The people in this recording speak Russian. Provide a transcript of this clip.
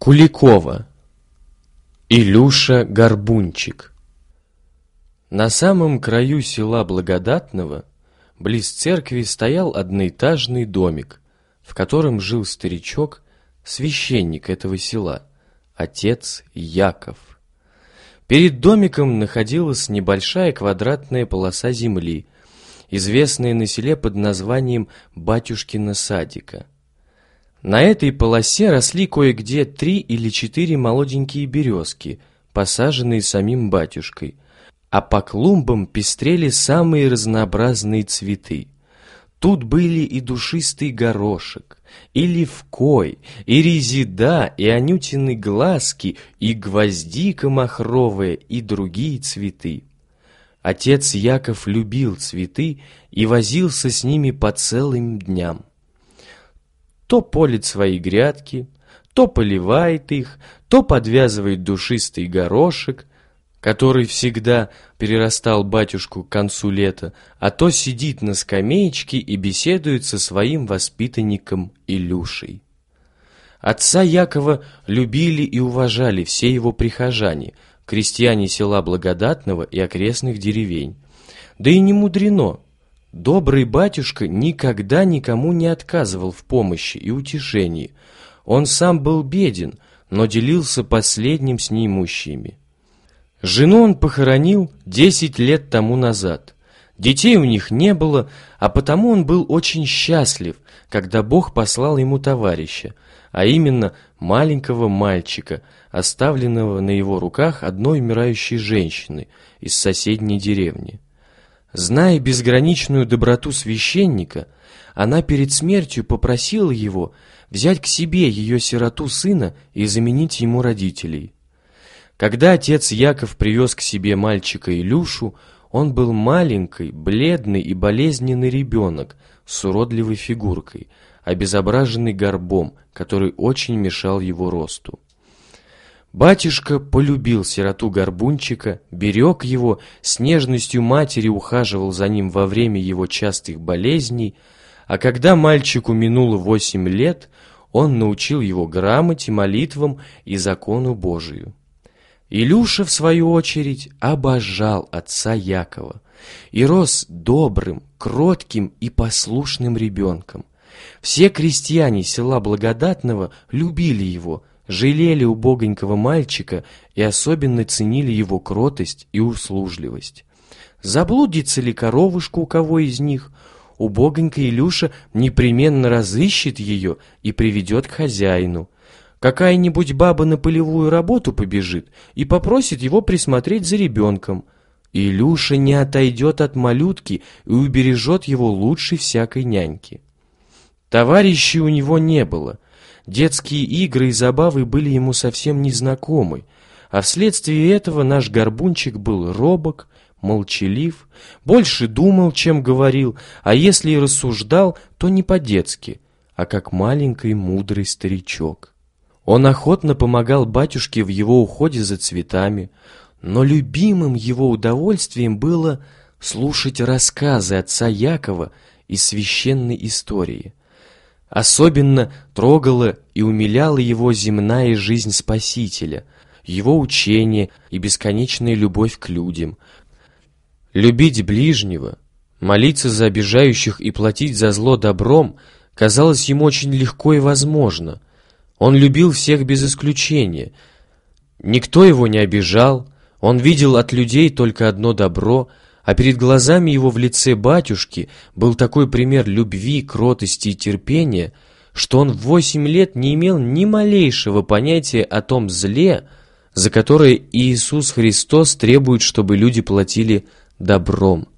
Куликова. Илюша Горбунчик. На самом краю села Благодатного, близ церкви, стоял одноэтажный домик, в котором жил старичок, священник этого села, отец Яков. Перед домиком находилась небольшая квадратная полоса земли, известная на селе под названием «Батюшкино садика». На этой полосе росли кое-где 3 или 4 молоденькие березки, посаженные самим батюшкой, а по клумбам пестрели самые разнообразные цветы. Тут были и душистый горошек, и левкой, и резида, и анютины глазки, и гвоздика махровая, и другие цветы. Отец Яков любил цветы и возился с ними по целым дням. То полит свои грядки, то поливает их, то подвязывает душистый горошек, который всегда перерастал батюшку к концу лета, а то сидит на скамеечке и беседует со своим воспитанником Илюшей. Отца Якова любили и уважали все его прихожане, крестьяне села Благодатного и окрестных деревень. Да и не мудрено. Добрый батюшка никогда никому не отказывал в помощи и утешении. Он сам был беден, но делился последним с неимущими. Жену он похоронил 10 лет тому назад. Детей у них не было, а потому он был очень счастлив, когда Бог послал ему товарища, а именно маленького мальчика, оставленного на его руках одной умирающей женщины из соседней деревни. Зная безграничную доброту священника, она перед смертью попросила его взять к себе ее сироту сына и заменить ему родителей. Когда отец Яков привез к себе мальчика Илюшу, он был маленький, бледный и болезненный ребенок с уродливой фигуркой, обезображенный горбом, который очень мешал его росту. Батюшка полюбил сироту Горбунчика, берег его, с нежностью матери ухаживал за ним во время его частых болезней, а когда мальчику минуло 8 лет, он научил его грамоте, молитвам и закону Божию. Илюша, в свою очередь, обожал отца Якова и рос добрым, кротким и послушным ребенком. Все крестьяне села Благодатного любили его, жалели убогонького мальчика и особенно ценили его кротость и услужливость. Заблудится ли коровушка у кого из них, убогонький Илюша непременно разыщет ее и приведет к хозяину. Какая-нибудь баба на полевую работу побежит и попросит его присмотреть за ребенком. Илюша не отойдет от малютки и убережет его лучше всякой няньки. Товарищей у него не было. Детские игры и забавы были ему совсем незнакомы, а вследствие этого наш Горбунчик был робок, молчалив, больше думал, чем говорил, а если и рассуждал, то не по-детски, а как маленький мудрый старичок. Он охотно помогал батюшке в его уходе за цветами, но любимым его удовольствием было слушать рассказы отца Якова из священной истории. Особенно трогала и умиляла его земная жизнь Спасителя, его учение и бесконечная любовь к людям. Любить ближнего, молиться за обижающих и платить за зло добром казалось ему очень легко и возможно. Он любил всех без исключения. Никто его не обижал, он видел от людей только одно добро, а перед глазами его в лице батюшки был такой пример любви, кротости и терпения, что он в 8 лет не имел ни малейшего понятия о том зле, за которое Иисус Христос требует, чтобы люди платили добром.